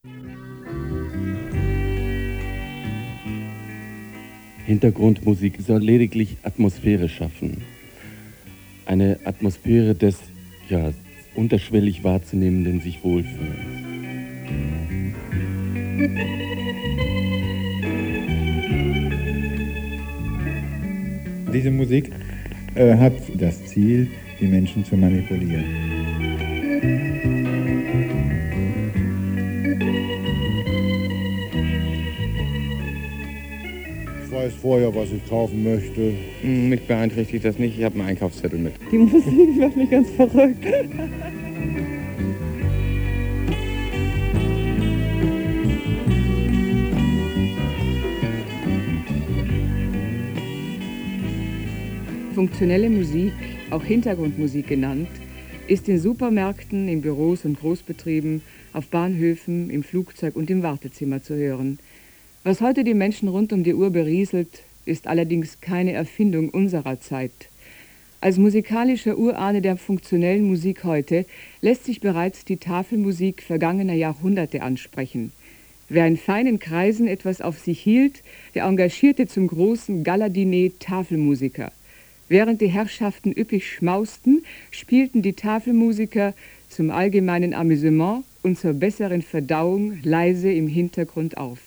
Hintergrundmusik soll lediglich Atmosphäre schaffen. Eine Atmosphäre des, unterschwellig Wahrzunehmenden sich wohlfühlens. Diese Musik hat das Ziel, die Menschen zu manipulieren. Ich weiß vorher, was ich kaufen möchte. Mich beeinträchtigt das nicht, ich habe einen Einkaufszettel mit. Die Musik macht mich ganz verrückt. Funktionelle Musik, auch Hintergrundmusik genannt, ist in Supermärkten, in Büros und Großbetrieben, auf Bahnhöfen, im Flugzeug und im Wartezimmer zu hören. Was heute die Menschen rund um die Uhr berieselt, ist allerdings keine Erfindung unserer Zeit. Als musikalischer Urahne der funktionellen Musik heute lässt sich bereits die Tafelmusik vergangener Jahrhunderte ansprechen. Wer in feinen Kreisen etwas auf sich hielt, der engagierte zum großen Galadiner Tafelmusiker. Während die Herrschaften üppig schmausten, spielten die Tafelmusiker zum allgemeinen Amüsement und zur besseren Verdauung leise im Hintergrund auf.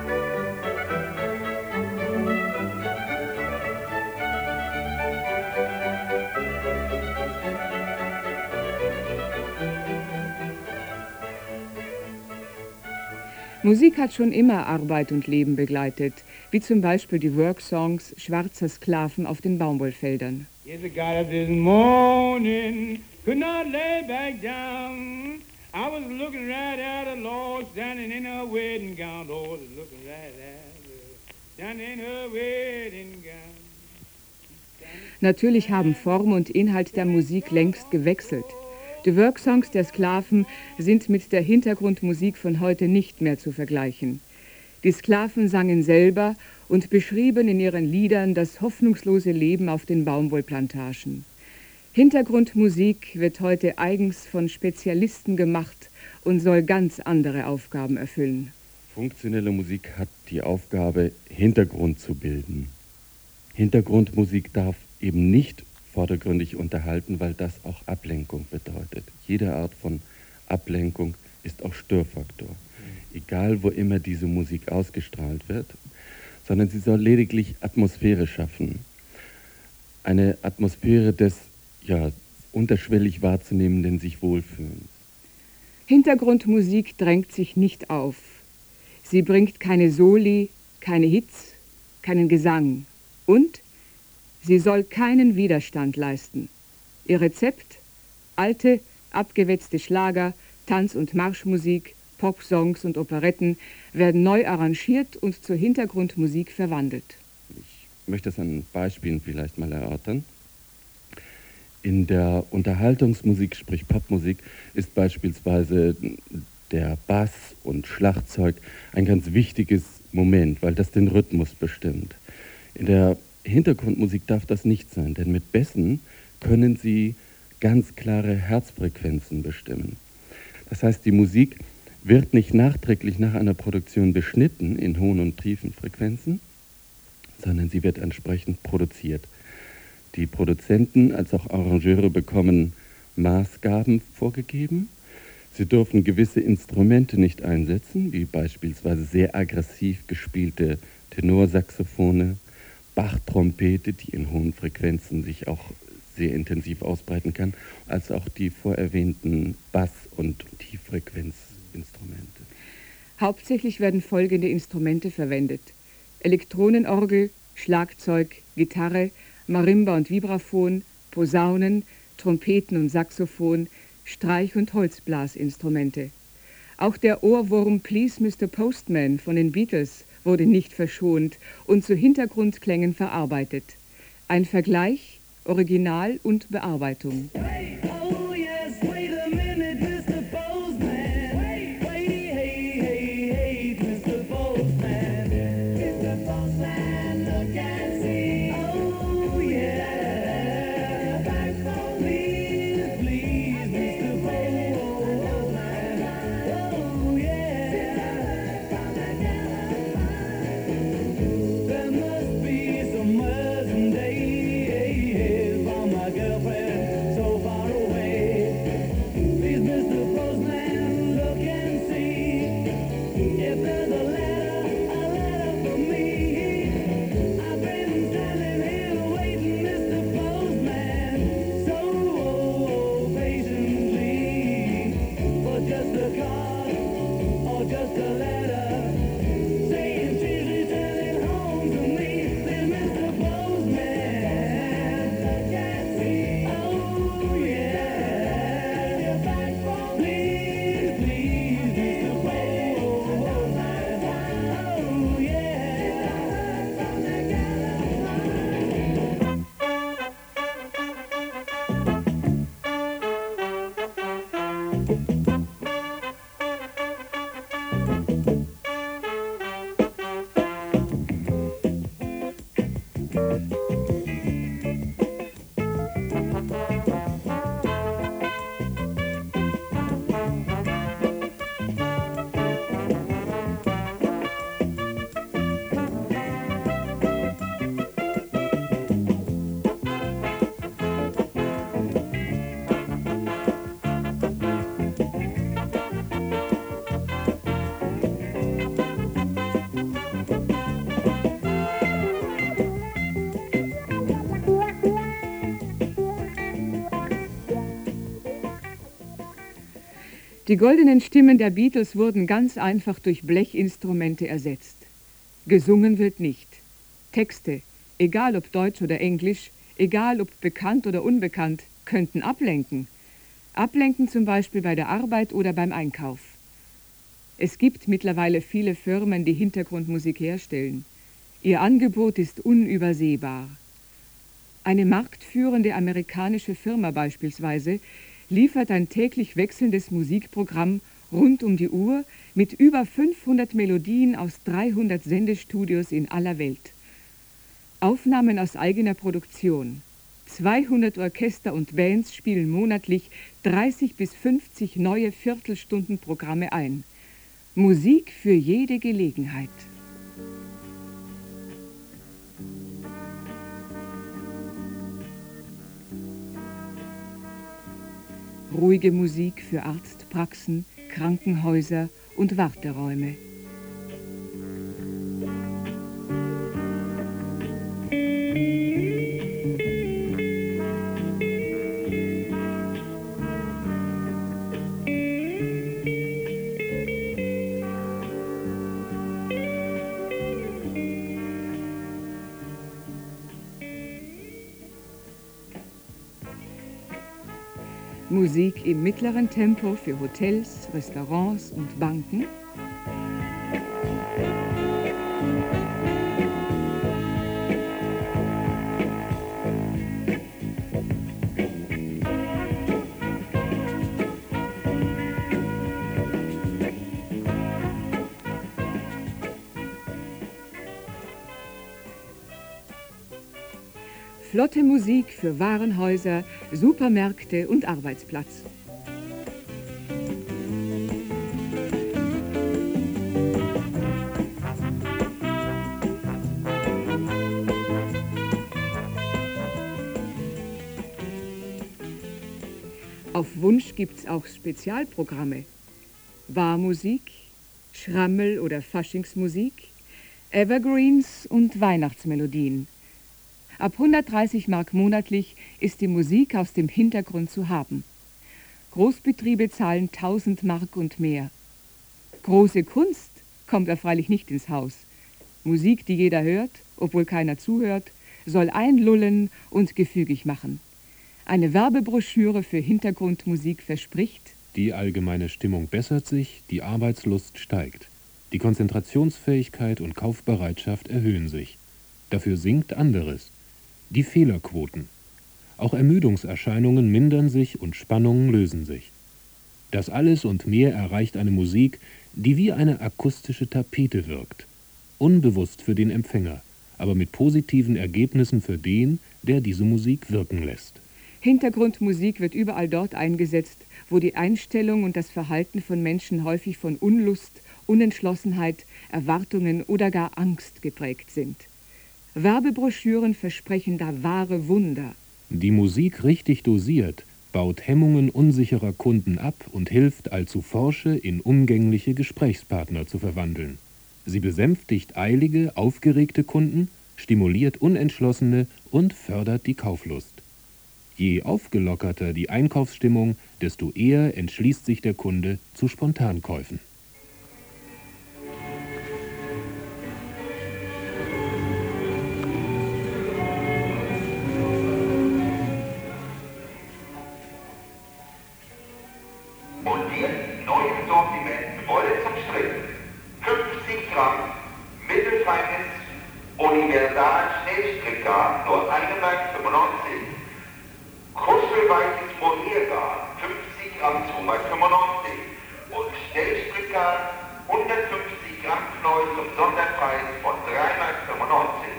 Musik hat schon immer Arbeit und Leben begleitet, wie zum Beispiel die Worksongs schwarzer Sklaven auf den Baumwollfeldern. Yes, I got up this morning, could not lay back down. I was looking right at a Lord standing in her wedding gown. Lord, looking right at her, standing in her wedding gown. Natürlich haben Form und Inhalt der Musik längst gewechselt. Die Worksongs der Sklaven sind mit der Hintergrundmusik von heute nicht mehr zu vergleichen. Die Sklaven sangen selber und beschrieben in ihren Liedern das hoffnungslose Leben auf den Baumwollplantagen. Hintergrundmusik wird heute eigens von Spezialisten gemacht und soll ganz andere Aufgaben erfüllen. Funktionelle Musik hat die Aufgabe, Hintergrund zu bilden. Hintergrundmusik darf eben nicht vordergründig unterhalten, weil das auch Ablenkung bedeutet. Jede Art von Ablenkung ist auch Störfaktor. Egal, wo immer diese Musik ausgestrahlt wird, sondern sie soll lediglich Atmosphäre schaffen. Eine Atmosphäre des, unterschwellig Wahrzunehmenden sich wohlfühlens. Hintergrundmusik drängt sich nicht auf. Sie bringt keine Soli, keine Hits, keinen Gesang und sie soll keinen Widerstand leisten. Ihr Rezept? Alte, abgewetzte Schlager, Tanz- und Marschmusik, Popsongs und Operetten werden neu arrangiert und zur Hintergrundmusik verwandelt. Ich möchte das an Beispielen vielleicht mal erörtern. In der Unterhaltungsmusik, sprich Popmusik, ist beispielsweise der Bass und Schlagzeug ein ganz wichtiges Moment, weil das den Rhythmus bestimmt. In der Hintergrundmusik darf das nicht sein, denn mit Bässen können Sie ganz klare Herzfrequenzen bestimmen. Das heißt, die Musik wird nicht nachträglich nach einer Produktion beschnitten in hohen und tiefen Frequenzen, sondern sie wird entsprechend produziert. Die Produzenten als auch Arrangeure bekommen Maßgaben vorgegeben. Sie dürfen gewisse Instrumente nicht einsetzen, wie beispielsweise sehr aggressiv gespielte Tenorsaxophone, Bach-Trompete, die in hohen Frequenzen sich auch sehr intensiv ausbreiten kann, als auch die vorerwähnten Bass- und Tieffrequenzinstrumente. Hauptsächlich werden folgende Instrumente verwendet: Elektronenorgel, Schlagzeug, Gitarre, Marimba und Vibraphon, Posaunen, Trompeten und Saxophon, Streich- und Holzblasinstrumente. Auch der Ohrwurm Please Mr. Postman von den Beatles wurde nicht verschont und zu Hintergrundklängen verarbeitet. Ein Vergleich, Original und Bearbeitung. Hey, oh yes, wait a minute, Mr. Postman. Wait, hey, Mr. Postman. Mr. Postman, look and see. Oh yeah, back for me, please, Mr. Postman. Oh yeah. Die goldenen Stimmen der Beatles wurden ganz einfach durch Blechinstrumente ersetzt. Gesungen wird nicht. Texte, egal ob Deutsch oder Englisch, egal ob bekannt oder unbekannt, könnten ablenken. Ablenken zum Beispiel bei der Arbeit oder beim Einkauf. Es gibt mittlerweile viele Firmen, die Hintergrundmusik herstellen. Ihr Angebot ist unübersehbar. Eine marktführende amerikanische Firma beispielsweise liefert ein täglich wechselndes Musikprogramm rund um die Uhr mit über 500 Melodien aus 300 Sendestudios in aller Welt. Aufnahmen aus eigener Produktion. 200 Orchester und Bands spielen monatlich 30 bis 50 neue Viertelstundenprogramme ein. Musik für jede Gelegenheit. Ruhige Musik für Arztpraxen, Krankenhäuser und Warteräume. Musik im mittleren Tempo für Hotels, Restaurants und Banken. Flotte Musik für Warenhäuser, Supermärkte und Arbeitsplatz. Auf Wunsch gibt's auch Spezialprogramme. Barmusik, Schrammel- oder Faschingsmusik, Evergreens und Weihnachtsmelodien. Ab 130 Mark monatlich ist die Musik aus dem Hintergrund zu haben. Großbetriebe zahlen 1000 Mark und mehr. Große Kunst kommt da freilich nicht ins Haus. Musik, die jeder hört, obwohl keiner zuhört, soll einlullen und gefügig machen. Eine Werbebroschüre für Hintergrundmusik verspricht: Die allgemeine Stimmung bessert sich, die Arbeitslust steigt. Die Konzentrationsfähigkeit und Kaufbereitschaft erhöhen sich. Dafür sinkt anderes. Die Fehlerquoten. Auch Ermüdungserscheinungen mindern sich und Spannungen lösen sich. Das alles und mehr erreicht eine Musik, die wie eine akustische Tapete wirkt. Unbewusst für den Empfänger, aber mit positiven Ergebnissen für den, der diese Musik wirken lässt. Hintergrundmusik wird überall dort eingesetzt, wo die Einstellung und das Verhalten von Menschen häufig von Unlust, Unentschlossenheit, Erwartungen oder gar Angst geprägt sind. Werbebroschüren versprechen da wahre Wunder. Die Musik richtig dosiert baut Hemmungen unsicherer Kunden ab und hilft, allzu forsche in umgängliche Gesprächspartner zu verwandeln. Sie besänftigt eilige, aufgeregte Kunden, stimuliert Unentschlossene und fördert die Kauflust. Je aufgelockerter die Einkaufsstimmung, desto eher entschließt sich der Kunde zu Spontankäufen. Und jetzt neues Sortiment Wolle zum Stricken. 50 Gramm, mittelfeines Universal Schnellstrickgarn, nur 1,95 Mark. Kuschelweiches Mohairgarn, 50 Gramm, 2,95 Mark. Und Schnellstrickgarn, 100 brandneu zum Sonderpreis von 3,95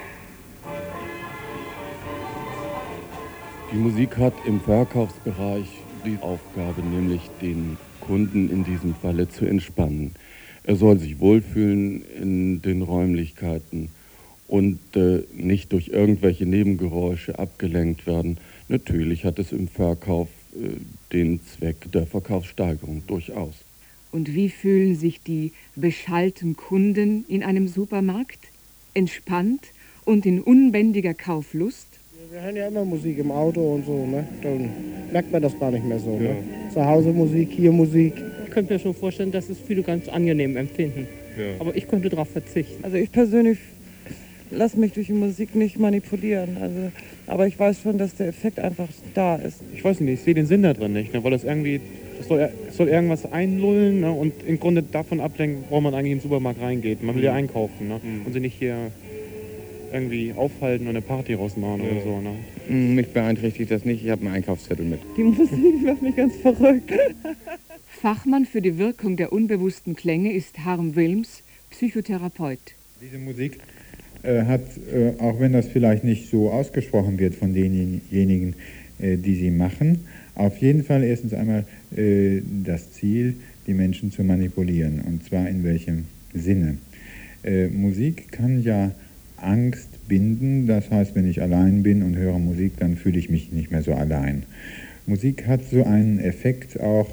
€. Die Musik hat im Verkaufsbereich die Aufgabe, nämlich den Kunden in diesem Falle zu entspannen. Er soll sich wohlfühlen in den Räumlichkeiten und nicht durch irgendwelche Nebengeräusche abgelenkt werden. Natürlich hat es im Verkauf den Zweck der Verkaufssteigerung durchaus. Und wie fühlen sich die beschallten Kunden in einem Supermarkt? Entspannt und in unbändiger Kauflust? Wir hören ja immer Musik im Auto und so, ne? Dann merkt man das gar nicht mehr so. Ne? Zu Hause Musik, hier Musik. Ich könnte mir schon vorstellen, dass es viele ganz angenehm empfinden. Ja. Aber ich könnte darauf verzichten. Also ich persönlich lasse mich durch die Musik nicht manipulieren. Aber ich weiß schon, dass der Effekt einfach da ist. Ich weiß nicht, ich sehe den Sinn da drin nicht, ne? Weil das irgendwie, es soll irgendwas einlullen, ne? Und im Grunde davon ablenken, warum man eigentlich in den Supermarkt reingeht. Man will ja einkaufen, ne? Und sich nicht hier irgendwie aufhalten und eine Party rausmachen oder so. Ne? Mich beeinträchtigt das nicht, ich habe einen Einkaufszettel mit. Die Musik macht mich ganz verrückt. Fachmann für die Wirkung der unbewussten Klänge ist Harm Wilms, Psychotherapeut. Diese Musik hat, auch wenn das vielleicht nicht so ausgesprochen wird von denjenigen, die sie machen, auf jeden Fall erstens einmal das Ziel, die Menschen zu manipulieren. Und zwar in welchem Sinne? Musik kann ja Angst binden, das heißt, wenn ich allein bin und höre Musik, dann fühle ich mich nicht mehr so allein. Musik hat so einen Effekt auch,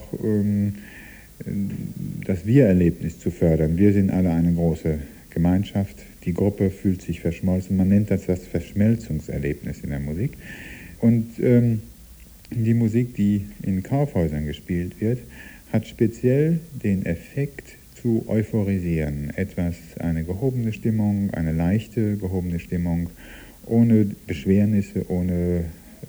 das Wir-Erlebnis zu fördern. Wir sind alle eine große Gemeinschaft, die Gruppe fühlt sich verschmolzen, man nennt das Verschmelzungserlebnis in der Musik. Und die Musik, die in Kaufhäusern gespielt wird, hat speziell den Effekt, zu euphorisieren, eine gehobene Stimmung, eine leichte gehobene Stimmung, ohne Beschwernisse, ohne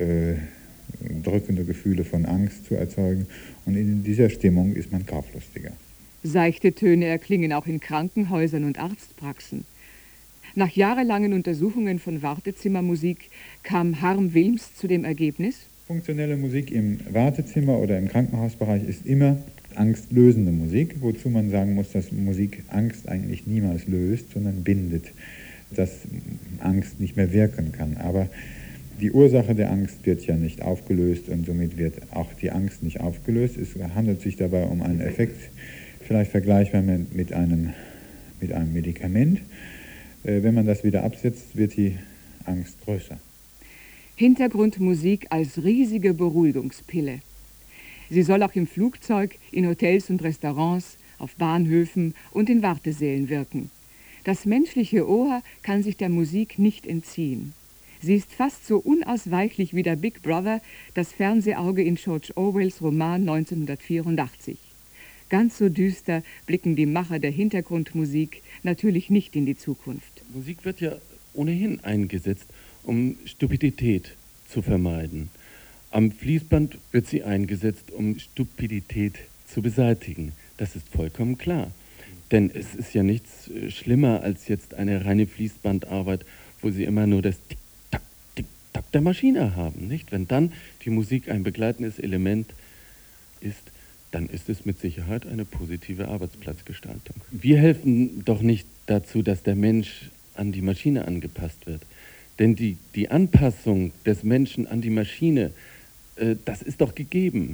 drückende Gefühle von Angst zu erzeugen. Und in dieser Stimmung ist man kauflustiger. Seichte Töne erklingen auch in Krankenhäusern und Arztpraxen. Nach jahrelangen Untersuchungen von Wartezimmermusik kam Harm Wilms zu dem Ergebnis: Funktionelle Musik im Wartezimmer oder im Krankenhausbereich ist immer angstlösende Musik, wozu man sagen muss, dass Musik Angst eigentlich niemals löst, sondern bindet, dass Angst nicht mehr wirken kann. Aber die Ursache der Angst wird ja nicht aufgelöst und somit wird auch die Angst nicht aufgelöst. Es handelt sich dabei um einen Effekt, vielleicht vergleichbar mit einem Medikament. Wenn man das wieder absetzt, wird die Angst größer. Hintergrundmusik als riesige Beruhigungspille. Sie soll auch im Flugzeug, in Hotels und Restaurants, auf Bahnhöfen und in Wartesälen wirken. Das menschliche Ohr kann sich der Musik nicht entziehen. Sie ist fast so unausweichlich wie der Big Brother, das Fernsehauge in George Orwells Roman 1984. Ganz so düster blicken die Macher der Hintergrundmusik natürlich nicht in die Zukunft. Musik wird ja ohnehin eingesetzt, um Stupidität zu vermeiden. Am Fließband wird sie eingesetzt, um Stupidität zu beseitigen. Das ist vollkommen klar. Denn es ist ja nichts schlimmer als jetzt eine reine Fließbandarbeit, wo Sie immer nur das Tick-Tack, Tick-Tack der Maschine haben, nicht? Wenn dann die Musik ein begleitendes Element ist, dann ist es mit Sicherheit eine positive Arbeitsplatzgestaltung. Wir helfen doch nicht dazu, dass der Mensch an die Maschine angepasst wird. Denn die Anpassung des Menschen an die Maschine, das ist doch gegeben.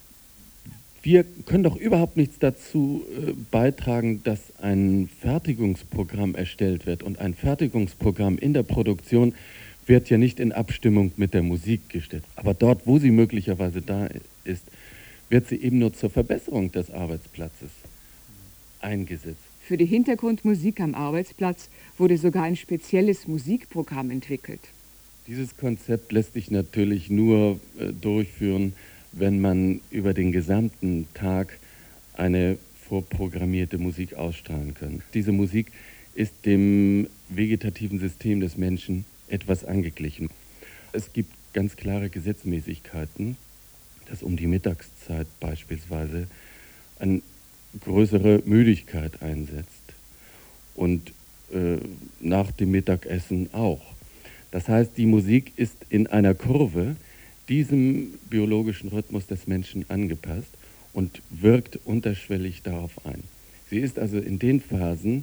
Wir können doch überhaupt nichts dazu beitragen, dass ein Fertigungsprogramm erstellt wird. Und ein Fertigungsprogramm in der Produktion wird ja nicht in Abstimmung mit der Musik gestellt. Aber dort, wo sie möglicherweise da ist, wird sie eben nur zur Verbesserung des Arbeitsplatzes eingesetzt. Für die Hintergrundmusik am Arbeitsplatz wurde sogar ein spezielles Musikprogramm entwickelt. Dieses Konzept lässt sich natürlich nur durchführen, wenn man über den gesamten Tag eine vorprogrammierte Musik ausstrahlen kann. Diese Musik ist dem vegetativen System des Menschen etwas angeglichen. Es gibt ganz klare Gesetzmäßigkeiten, dass um die Mittagszeit beispielsweise eine größere Müdigkeit einsetzt und nach dem Mittagessen auch. Das heißt, die Musik ist in einer Kurve diesem biologischen Rhythmus des Menschen angepasst und wirkt unterschwellig darauf ein. Sie ist also in den Phasen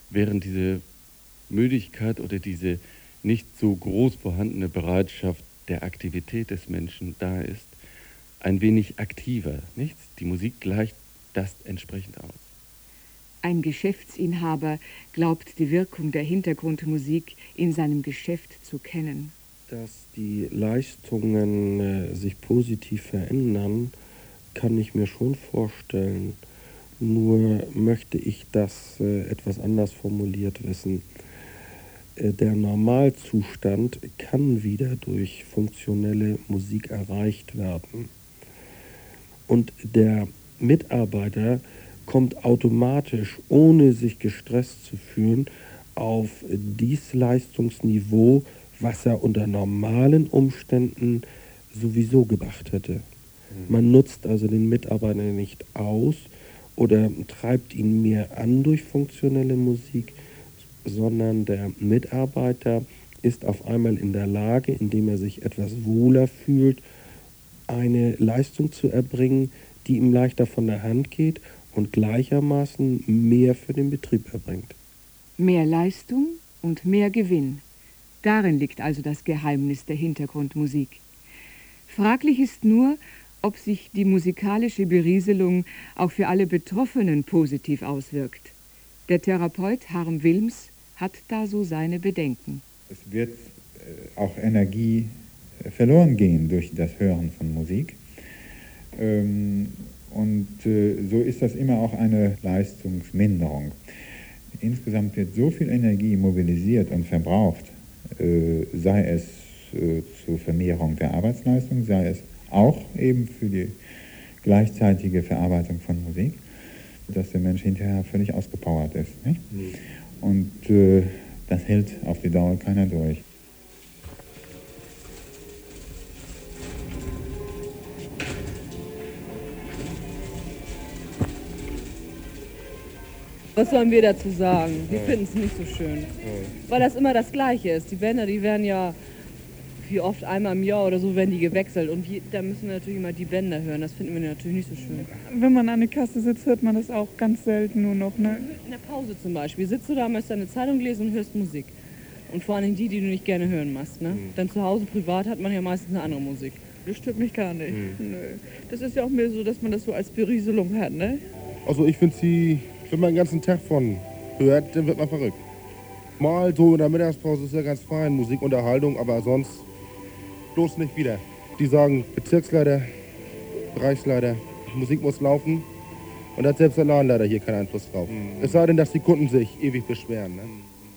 während diese Müdigkeit oder diese nicht so groß vorhandene Bereitschaft der Aktivität des Menschen da ist, ein wenig aktiver, nicht? Die Musik gleicht das entsprechend aus. Ein Geschäftsinhaber glaubt die Wirkung der Hintergrundmusik in seinem Geschäft zu kennen. Dass die Leistungen sich positiv verändern, kann ich mir schon vorstellen. Nur möchte ich das etwas anders formuliert wissen. Der Normalzustand kann wieder durch funktionelle Musik erreicht werden. Und der Mitarbeiter kommt automatisch, ohne sich gestresst zu fühlen, auf dieses Leistungsniveau, was er unter normalen Umständen sowieso gebracht hätte. Man nutzt also den Mitarbeiter nicht aus oder treibt ihn mehr an durch funktionelle Musik, sondern der Mitarbeiter ist auf einmal in der Lage, indem er sich etwas wohler fühlt, eine Leistung zu erbringen, die ihm leichter von der Hand geht und gleichermaßen mehr für den Betrieb erbringt. Mehr Leistung und mehr Gewinn. Darin liegt also das Geheimnis der Hintergrundmusik. Fraglich ist nur, ob sich die musikalische Berieselung auch für alle Betroffenen positiv auswirkt. Der Therapeut Harm Wilms hat da so seine Bedenken. Es wird auch Energie verloren gehen durch das Hören von Musik. Und so ist das immer auch eine Leistungsminderung. Insgesamt wird so viel Energie mobilisiert und verbraucht, sei es zur Vermehrung der Arbeitsleistung, sei es auch eben für die gleichzeitige Verarbeitung von Musik, dass der Mensch hinterher völlig ausgepowert ist. Nicht? Und das hält auf die Dauer keiner durch. Was sollen wir dazu sagen? Wir finden es nicht so schön. Weil das immer das Gleiche ist. Die Bänder, die werden ja, wie oft, einmal im Jahr oder so, werden die gewechselt. Und da müssen wir natürlich immer die Bänder hören. Das finden wir natürlich nicht so schön. Wenn man an der Kasse sitzt, hört man das auch ganz selten nur noch. Ne? In der Pause zum Beispiel. Sitzt du da, möchtest deine Zeitung lesen und hörst Musik. Und vor allem die du nicht gerne hören machst. Ne? Dann zu Hause privat hat man ja meistens eine andere Musik. Das stört mich gar nicht. Nö. Das ist ja auch mehr so, dass man das so als Berieselung hat, ne? Also ich finde sie, wenn man den ganzen Tag von hört, dann wird man verrückt. Mal so in der Mittagspause ist ja ganz fein, Musikunterhaltung, aber sonst bloß nicht wieder. Die sagen, Bezirksleiter, Bereichsleiter, Musik muss laufen und da hat selbst der Ladenleiter hier keinen Einfluss drauf. Es sei denn, dass die Kunden sich ewig beschweren. Ne?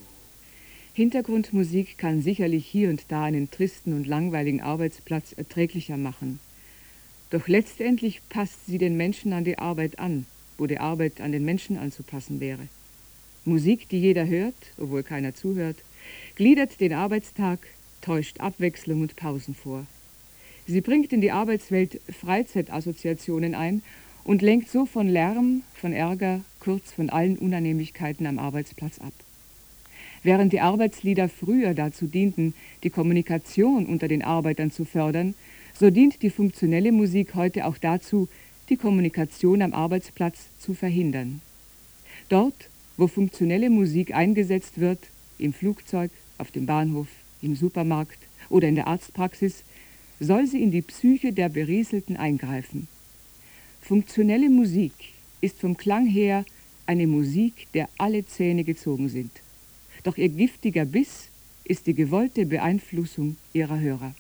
Hintergrundmusik kann sicherlich hier und da einen tristen und langweiligen Arbeitsplatz erträglicher machen. Doch letztendlich passt sie den Menschen an die Arbeit an, wo die Arbeit an den Menschen anzupassen wäre. Musik, die jeder hört, obwohl keiner zuhört, gliedert den Arbeitstag, täuscht Abwechslung und Pausen vor. Sie bringt in die Arbeitswelt Freizeitassoziationen ein und lenkt so von Lärm, von Ärger, kurz von allen Unannehmlichkeiten am Arbeitsplatz ab. Während die Arbeitslieder früher dazu dienten, die Kommunikation unter den Arbeitern zu fördern, so dient die funktionelle Musik heute auch dazu, die Kommunikation am Arbeitsplatz zu verhindern. Dort, wo funktionelle Musik eingesetzt wird, im Flugzeug, auf dem Bahnhof, im Supermarkt oder in der Arztpraxis, soll sie in die Psyche der Berieselten eingreifen. Funktionelle Musik ist vom Klang her eine Musik, der alle Zähne gezogen sind. Doch ihr giftiger Biss ist die gewollte Beeinflussung ihrer Hörer.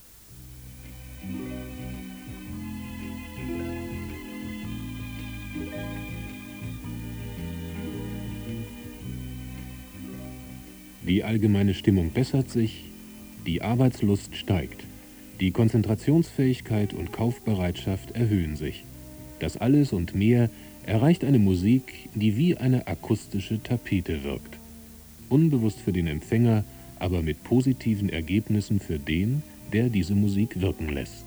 Die allgemeine Stimmung bessert sich, die Arbeitslust steigt, die Konzentrationsfähigkeit und Kaufbereitschaft erhöhen sich. Das alles und mehr erreicht eine Musik, die wie eine akustische Tapete wirkt. Unbewusst für den Empfänger, aber mit positiven Ergebnissen für den, der diese Musik wirken lässt.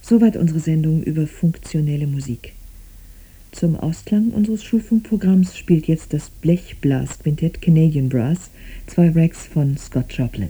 Soweit unsere Sendung über funktionelle Musik. Zum Ausklang unseres Schulfunkprogramms spielt jetzt das Blechblasquintett Canadian Brass 2 Rags von Scott Joplin.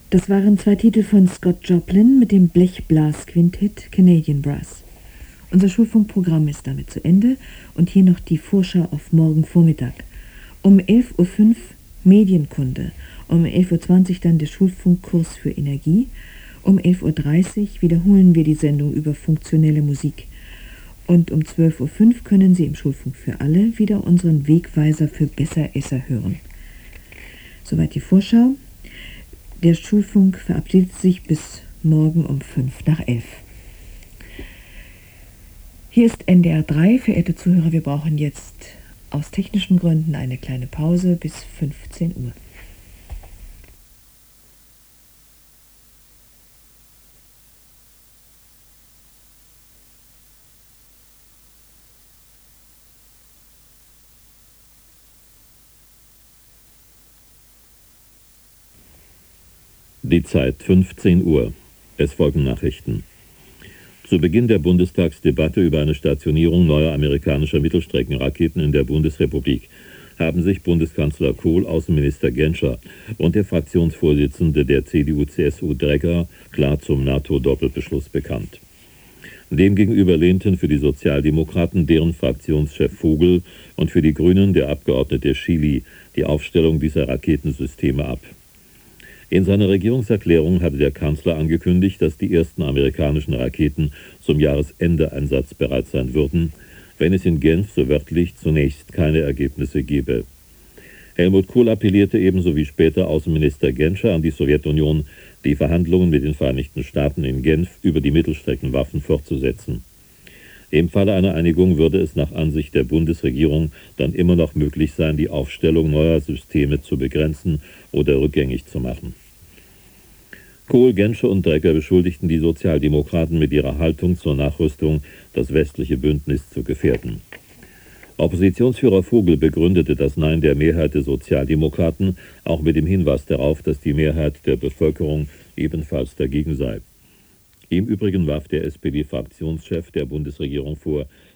Das waren zwei Titel von Scott Joplin mit dem Blechblasquintett Canadian Brass. Unser Schulfunkprogramm ist damit zu Ende und hier noch die Vorschau auf morgen Vormittag. Um 11.05 Uhr Medienkunde, um 11.20 Uhr dann der Schulfunkkurs für Energie, um 11.30 Uhr wiederholen wir die Sendung über funktionelle Musik. Und um 12.05 Uhr können Sie im Schulfunk für alle wieder unseren Wegweiser für Besseresser hören. Soweit die Vorschau. Der Schulfunk verabschiedet sich bis morgen um 11:05. Hier ist NDR 3, verehrte Zuhörer, wir brauchen jetzt aus technischen Gründen eine kleine Pause bis 15 Uhr. Die Zeit 15 Uhr. Es folgen Nachrichten. Zu Beginn der Bundestagsdebatte über eine Stationierung neuer amerikanischer Mittelstreckenraketen in der Bundesrepublik haben sich Bundeskanzler Kohl, Außenminister Genscher und der Fraktionsvorsitzende der CDU-CSU Dregger klar zum NATO-Doppelbeschluss bekannt. Demgegenüber lehnten für die Sozialdemokraten deren Fraktionschef Vogel und für die Grünen der Abgeordnete Schily die Aufstellung dieser Raketensysteme ab. In seiner Regierungserklärung hatte der Kanzler angekündigt, dass die ersten amerikanischen Raketen zum Jahresende einsatzbereit sein würden, wenn es in Genf so wörtlich zunächst keine Ergebnisse gebe. Helmut Kohl appellierte ebenso wie später Außenminister Genscher an die Sowjetunion, die Verhandlungen mit den Vereinigten Staaten in Genf über die Mittelstreckenwaffen fortzusetzen. Im Falle einer Einigung würde es nach Ansicht der Bundesregierung dann immer noch möglich sein, die Aufstellung neuer Systeme zu begrenzen oder rückgängig zu machen. Kohl, Genscher und Dregger beschuldigten die Sozialdemokraten mit ihrer Haltung zur Nachrüstung, das westliche Bündnis zu gefährden. Oppositionsführer Vogel begründete das Nein der Mehrheit der Sozialdemokraten auch mit dem Hinweis darauf, dass die Mehrheit der Bevölkerung ebenfalls dagegen sei. Im Übrigen warf der SPD-Fraktionschef der Bundesregierung vor,